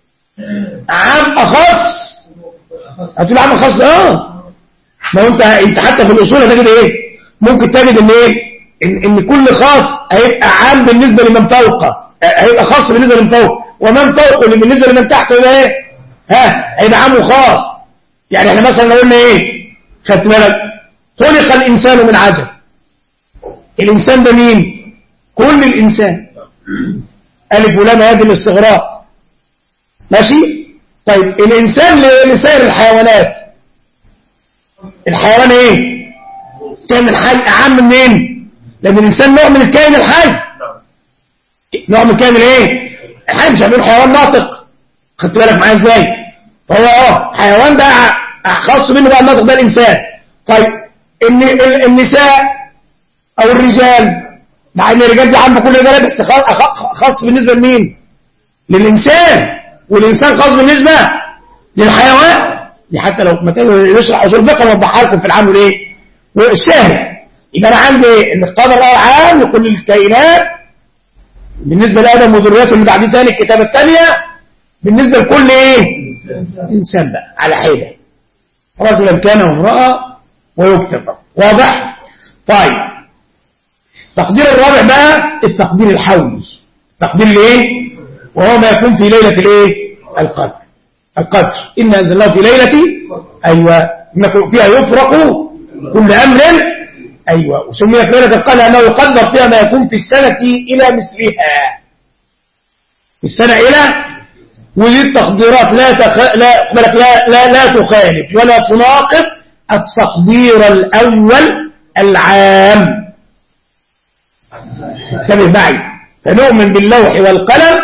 اخص، هتقول عام اخص. ما هو انت حتى في الاصول هتجد ايه؟ ممكن تجد ان ايه؟ ان كل خاص هيبقى عام بالنسبه لمن فوقه، هيبقى خاص بالنسبه لمن فوق، ومن فوقه اللي بالنسبه لمن تحته يبقى ايه؟ هيبقى عام وخاص. يعني احنا مثلا لو قلنا ايه؟ خدت بالك؟ خلق الانسان من عجل. الانسان ده مين؟ كل الانسان، الف ولام هذه الاستغراق. ماشي؟ طيب الانسان لسائر الحيوانات، الحيوان ايه؟ كائن الحي اعم منين؟ لان الانسان نوع من الكائن الحي، نوع من الكائن الايه؟ الحي. مش هنقول حيوان ناطق، خدت بالك معايا ازاي؟ فهو حيوان ده خاص منه بقى الناطق، ده الانسان. طيب النساء او الرجال مع ان الرجال دي عامه كل ده بس خاص بالنسبه لمين؟ للانسان، والانسان خاص بالنسبه للحيوان. دي حتى لو ما يشرح اصول الفقه اوضحها لكم في العام والايه والشاهد. يبقى انا عندي ان القدر عام لكل الكائنات بالنسبه لادم وذريته اللي بعديه ثاني الكتابه الثانيه بالنسبه لكل ايه؟ انسان بقى على حده رجلا كان وامراه ويكتب. واضح؟ طيب التقدير الرابع بقى التقدير الحولي. تقدير الايه؟ وهو ما يكون في ليله الايه؟ القدر. إن أنزلناه في ليلة أيوة فيها يفرق كل أمر أيوة. وسميت ليلة القدر لأنه يقدر فيها ما يكون في السنة إلى مثلها. في السنة إلى ودي التقديرات لا تخالف ولا تناقض التقدير الأول العام. انتبه معي. فنؤمن باللوح والقلم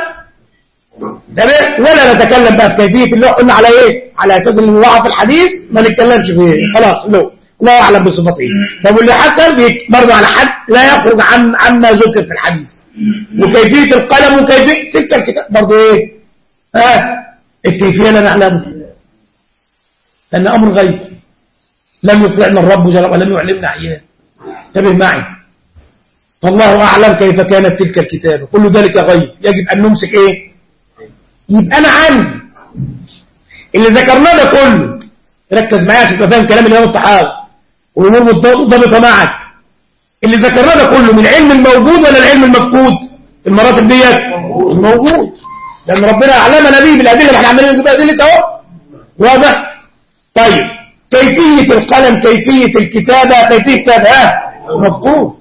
ولا نتكلم بقى في كيفية اللوح. قلنا على ايه؟ على اساس اللي وقع في الحديث ما نتكلمش فيه خلاص. لا يعلم بصفته. طب واللي حصل برضه على حد لا يخرج عما ذكر في الحديث. وكيفية القلم وكيفية تلك الكتاب برضه ايه؟ الكيفية لا نعلمها لأن أمر غيب لم يطلعنا الرب جل ولم يعلمنا اياه. انتبه معي. فالله أعلم كيف كانت تلك الكتابة. كل ذلك غيب يجب أن نمسك ايه؟ يبقى أنا عندي اللي ذكرناه ده كله. ركز معايا عشان تفهم كلام الإمام الطحاوي والأمور مرتبطة معك. اللي ذكرناه ده كله من العلم الموجود ولا العلم المفقود؟ المراتب ديت الموجود لأن ربنا أعلمنا به بالأدلة اللي احنا عمالين نجيب أدلة أهو. واضح؟ طيب كيفية القلم كيفية الكتابة كيفية كذا مفقود.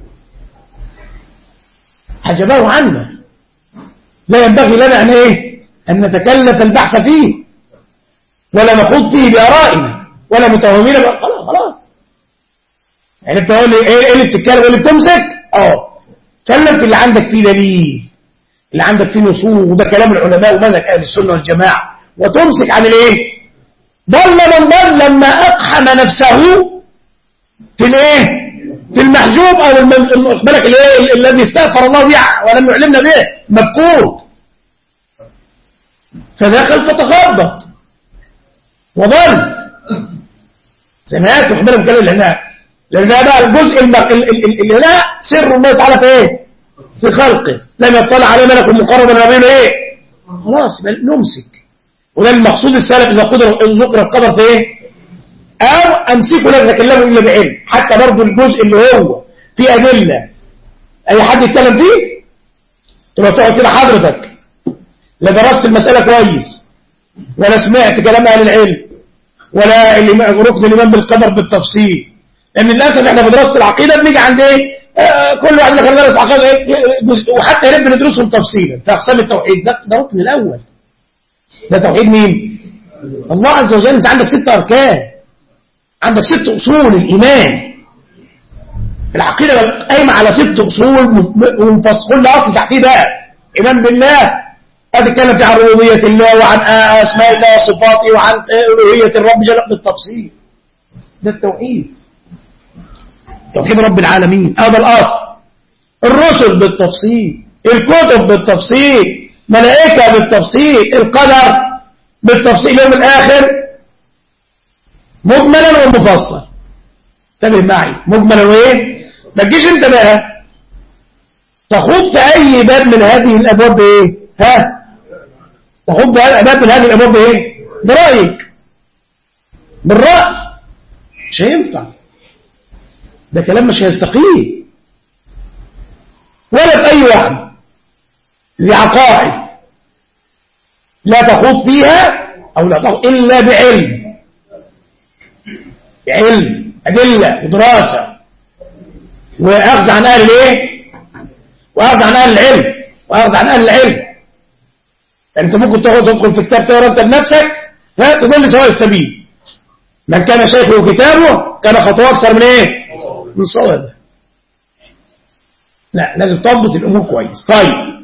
حجبه عنا. لا ينبغي لنا أن ايه؟ أن نتكلف البحث فيه ولا نخوض فيه بآرائنا ولا متوهمين خلاص. يعني انت تقول لي ايه اللي بتتكلم واللي بتمسك؟ كلمت اللي عندك فيه دليل اللي عندك فيه نصوص وده كلام العلماء ومنهج اهل السنه والجماعه وتمسك عن الايه؟ ضل من ضل لما اقحم نفسه في الايه؟ في المحجوب او بالك الايه الذي استغفر الله به ولم يعلمنا به مفقود. فدخل فتخبط وضل سمعت وخبرنا بكلام العناء لأن بقى الجزء اللي لا سر الله تعالى في ايه؟ في خلقه لم يطلع عليه ملك مقرب ولا بين ايه؟ خلاص نمسك. وده المقصود السلف إذا ذكر القدر في ايه؟ أو أمسكه لا تتكلموا إلا بعلم. حتى برضه الجزء اللي هو فيه أدلة أي حد يتكلم فيه تبقى تقعد كده حضرتك لا درست المسألة كويس ولا سمعت كلام أهل العلم ولا ركن الإيمان بالقدر بالتفصيل. لأن للأسف احنا في دراسة العقيدة بنيجي عند ايه؟ كل واحد دخل درس عقيدة وحتى يا ريت بندرسهم تفصيلا في أقسام التوحيد. ده ركن الأول. ده توحيد مين؟ الله عز وجل. أنت عندك 6 أركان عندك 6 أصول الإيمان. العقيدة قايمة على 6 أصول ومفصل أصل تحتيه بقى إيمان بالله. أتكلم عن ربوبية الله وعن أسماء الله وصفاته وعن ألوهية الرب جل بالتفصيل. ده التوحيد. توحيد رب العالمين. هذا الأصل. الرسل بالتفصيل الكتب بالتفصيل ملائكة بالتفصيل القدر بالتفصيل يوم الآخر مجملا ومفصل. انتبه معي. مجملا وايه؟ ما تجيش انت بقى تخوض في اي باب من هذه الابواب بايه؟ تخوض في باب من هذه الابواب بايه؟ برأيك بالرأي مش هينفع. ده كلام مش هيستقيم. ولا في اي واحد ذي عقائد لا تخوض فيها او لا تخوض الا بعلم أدلة ودراسة وأخذ عن أهل الإيه؟ وأخذ عن أهل العلم وأخذ عن أهل العلم. يعني أنت ممكن تدخل في كتاب تقرأ أنت بنفسك تضل سواء السبيل. من كان شيخه كتابه كان خطوه أكثر من إيه؟ من صوابه. لا لازم تضبط الأمور كويس. طيب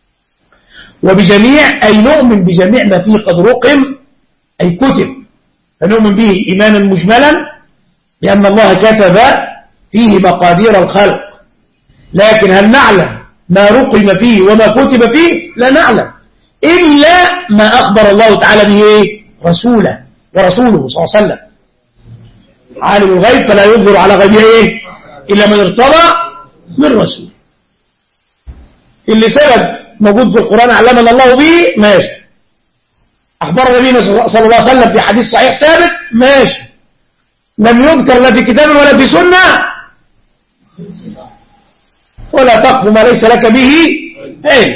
وبجميع أي نؤمن بجميع ما فيه قد رقم أي كتب فنؤمن به إيمانا مجملا لأن الله كتب فيه مقادير الخلق لكن هل نعلم ما رقم فيه وما كتب فيه؟ لا نعلم، إلا ما أخبر الله تعالى به رسوله ورسوله صلى الله عليه وسلم. عالم الغيب فلا يظهر على غيبه إلا من ارتضى من رسول. اللي سبب موجود في القرآن علمنا الله به ماشي، أخبر نبينا صلى الله عليه وسلم في حديث صحيح ثابت ماشي، لم يذكر لا في كتاب ولا في سنة. ولا تقف ما ليس لك به علم.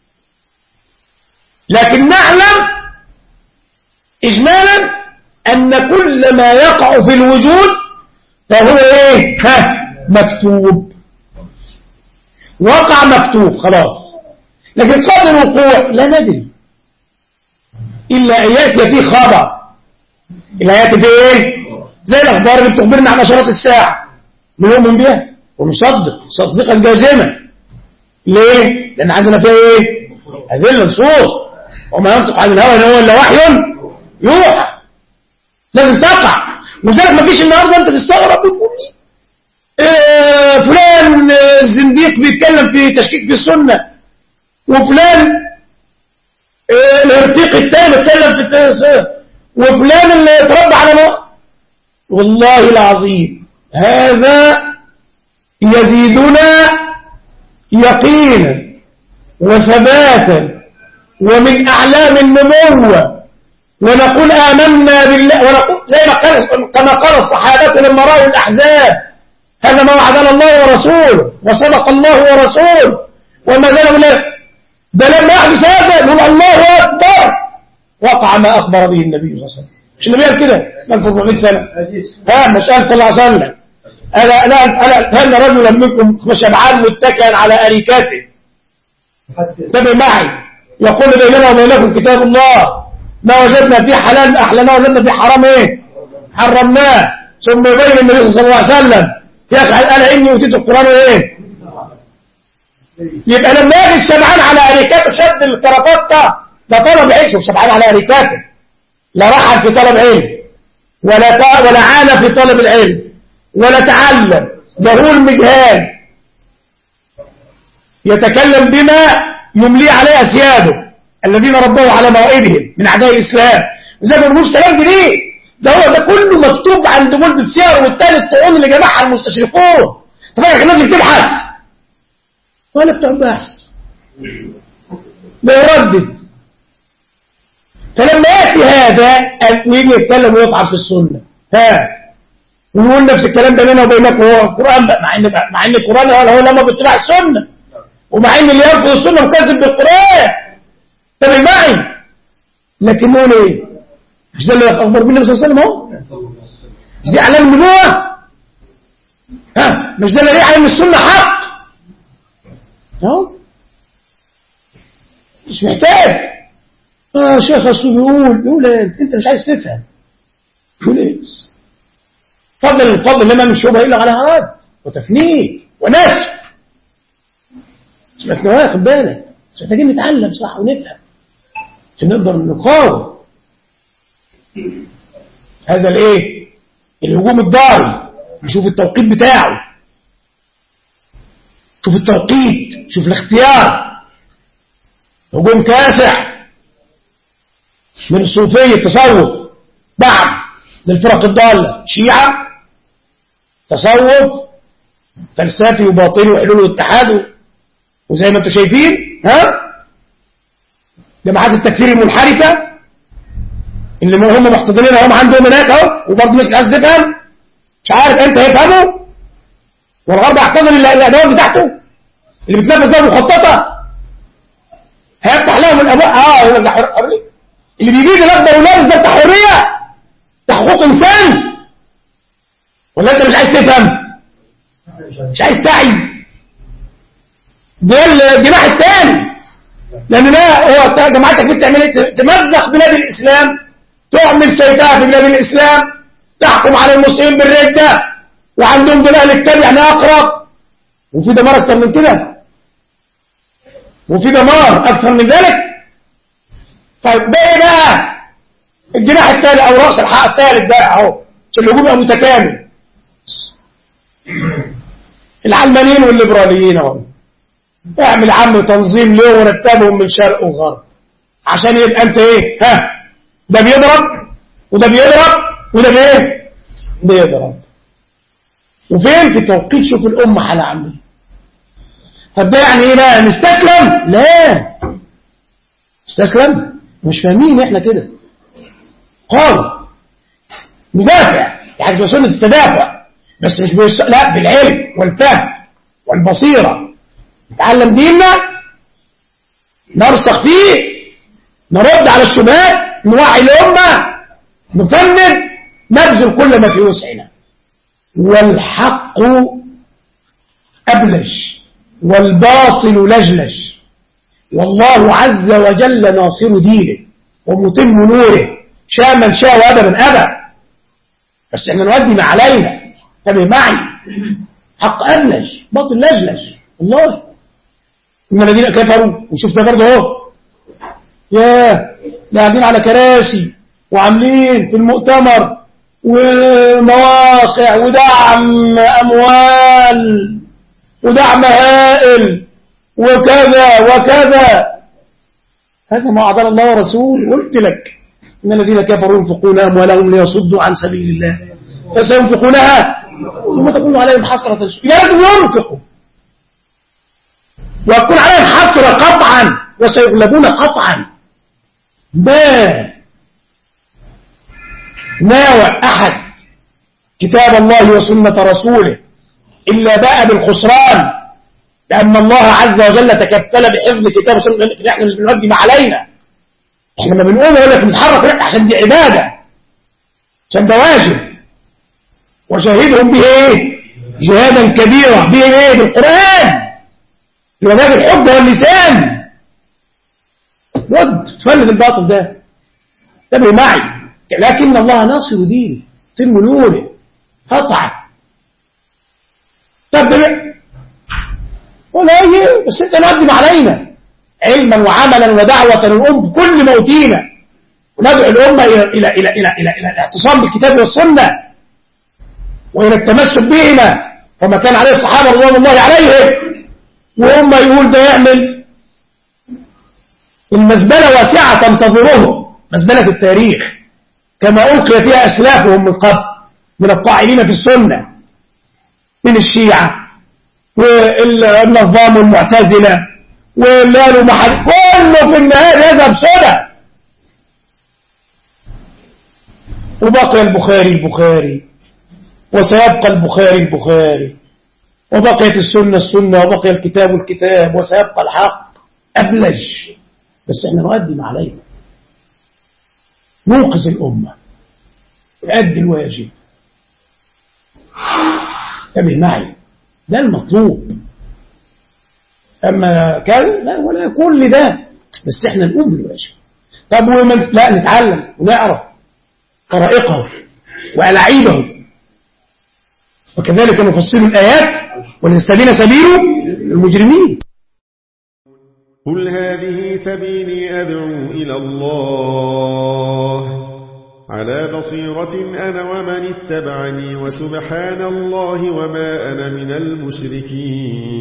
لكن نعلم إجمالا أن كل ما يقع في الوجود فهو مكتوب، وقع مكتوب خلاص. لكن قبل الوقوع لا ندري إلا آيات فيه خبر. الآيات فيه زي الأخبار اللي بتخبرنا عن أشارات الساعة نؤمن بها ونصدق صدقا جازما. ليه؟ لأن عندنا فيها أدلة نصوص، وما ينطق عن الهوى إن هو إلا وحي يوحى. لازم تقع. وذلك ما فيش النهارده أنت تستغرب وتقول فلان الزنديق بيتكلم في تشكيك في السنة، وفلان الارتيق الثاني اتكلم في التنسيق، وفلان اللي اتربى على ما. والله العظيم هذا يزيدنا يقينا وثباتا ومن أعلام النبوة، ونقول آمنا بالله، ونقول زي ما قال كما قال الصحابة لما رأوا الأحزاب هذا ما وعدنا الله ورسوله وصدق الله ورسوله وما زال بالله. ده لما يحدث هذا نقول الله أكبر، وقع ما أخبر به النبي صلى الله عليه وسلم. مش النبي قال كده من 400 سنة؟ مش قال صلى الله عليه وسلم ألا كان رجلا منكم شبعان متكئا على أريكاته انتبه معي يقول بيننا وبينكم كتاب الله ما وجدنا فيه حلال أحلنا وجدنا فيه حرام حرمناه، ثم يبين النبي صلى الله عليه وسلم يا أخي ألا إني أوتيت القرآن يبقى لما يجي الشبعان على أريكاته شد الكرافته ده طلب عيش. شبعان على أريكاته لا رحل في طلب علم ولا عانى في طلب العلم ولا تعلم، ده هو المجهال يتكلم بما يملي عليه أسياده الذين ربوا على موائدهم من أعداء الإسلام. وزي ما بنقولش كلام جديد، ده هو ده كله مكتوب عند مولد بسيار والتالي الطعون اللي جمعها المستشرقون. طبعا الناس بتبحث ولا بتوع بحث بيردد. فلما يأتي هذا ويجي يتكلم ويطعن في السنة ونقول نفس الكلام بيننا وبينكم هو القرآن، مع ان القرآن هو لما بيتبع السنة، ومع ان اللي يرفض السنة مكذب بالقرآن. طب معي لكن نقول ايه؟ مش ده اللي اخبر بالنبي صلى الله عليه وسلم اهو؟ مش دي اعلام النبوة؟ مش ده اللي يعلم ان السنة حق اهو؟ مش محتاج شيخ السو بيقول انت مش عايز تفهم يقول ايه؟ فضل لما من شبه الا على هراد وتفنيد ونسف. مش واخد بالك، بس محتاجين نتعلم صح ونفهم عشان نقدر نقاوم هذا الهجوم الضاري. نشوف التوقيت بتاعه، شوف التوقيت، شوف الاختيار. هجوم كاسح من الصوفية التصوف بعد للفرق الضالة شيعة تصوف فلسفي وباطني وحلول واتحاد وزي ما انتم شايفين جماعات التكفير المنحرفة اللي هم محتضنين هم عندهم هناك اهو، وبرضه مش عايز تفهم، مش عارف انت يفهموا والغرب يحتضن الادوات بتاعته اللي بتنفذ ده مخططة هيفتح لهم الابواب. ده حرية اللي بيجي لك ولابس ده بتاع حرية، ده حقوق انسان. ولا انت مش عايز تفهم؟ مش عايز تعي؟ ده الجناح الثاني، لان ده هو جماعتك بتعمل ايه؟ تمزق بلاد الاسلام، تعمل سيطرة في بلاد الاسلام، تحكم على المسلمين بالردة، وعندهم دول اهل الكتاب يعني اقرب. وفي دمار اكثر من كده، وفي دمار اكثر من ذلك. طيب بقى الجناح الثالث او راس الحق الثالث بقى اهو عشان الهجوم يبقى متكامل. العلمانيين والليبراليين اهو، اعمل عم تنظيم له ورتبهم من شرق وغرب عشان يبقى انت ايه؟ ها، ده بيضرب وده بيضرب وده بايه؟ بيضرب. وفين في توقيت؟ شوف الامه حالها عامله. طب ده يعني ايه بقى؟ نستسلم؟ لا، نستسلم؟ مش فاهمين احنا كده. قال ندافع، يعني سنة التدافع، بس مش لا، بالعلم والفهم والبصيرة. نتعلم ديننا، نرسخ فيه، نرد على الشبهات، نوعي الأمة، نفند، نبذل كل ما في وسعنا. والحق أبلج والباطل لجلج، والله عز وجل ناصر دينه ومتم نوره، شاء من شاء وأبى من أبى. بس احنا نودي ما علينا. انتبه معي، حق أبلج باطل لجلج. والله إن الذين كفروا، وشوف ده برضه اهو، ياه، قاعدين على كراسي وعاملين في المؤتمر ومواقع ودعم أموال ودعم هائل وكذا وكذا. هذا ما أعطانا الله ورسوله. قلت لك إن الذين كفروا ينفقون أموالهم ليصدوا عن سبيل الله فسينفقونها ثم تكون عليهم حسرة. لازم ينفقوا ويكون عليهم حسرة قطعا وسيغلبون قطعا. ما ناوى أحد كتاب الله وسنة رسوله إلا باء بالخسران، لأن الله عز وجل تكفل بحفظ كتاب وسنة. نحن اللي بنودي ما علينا. احنا لما بنقوم يقول لك بنتحرك عشان دي عبادة، عشان ده واجب. وشاهدهم به ايه؟ جهادا كبيرا. به ايه؟ بالقرآن، بوجاب الحجة واللسان. رد تفلت الباطل ده. انتبه معي، لكن الله ناصر دينه تم نوره قطعا. طب ولا ايه؟ بس انت نقدم علينا علما وعملا ودعوة الأم بكل موتينا، وندعو الأمة إلى الاعتصام بالكتاب والسنة وإلى التمسك بهما وما كان عليه الصحابة رضوان الله عليهم. وهم يقول ده يعمل المزبلة واسعة تنتظره، مزبلة التاريخ كما ألقي فيها أسلافهم من قبل من الطاعنين في السنة من الشيعة والنظام والمعتزلة واللي قالوا كله في النهاية يذهب سدى. وبقي البخاري وسيبقى البخاري وبقيت السنة وبقي الكتاب وسيبقى الحق. أبلج، بس احنا نقدم علينا، ننقذ الأمة، نؤدي الواجب. انتبه معي، ده المطلوب. أما كان لا ولا كل ده، بس احنا نقوم بالواجب. طب ومن لا نتعلم ونعرف طرائقه وألاعيبه، وكذلك نفصل الآيات ولنستبين سبيل المجرمين. قل هذه سبيلي أدعو إلى الله على بصيرة أنا ومن اتبعني وسبحان الله وما أنا من المشركين.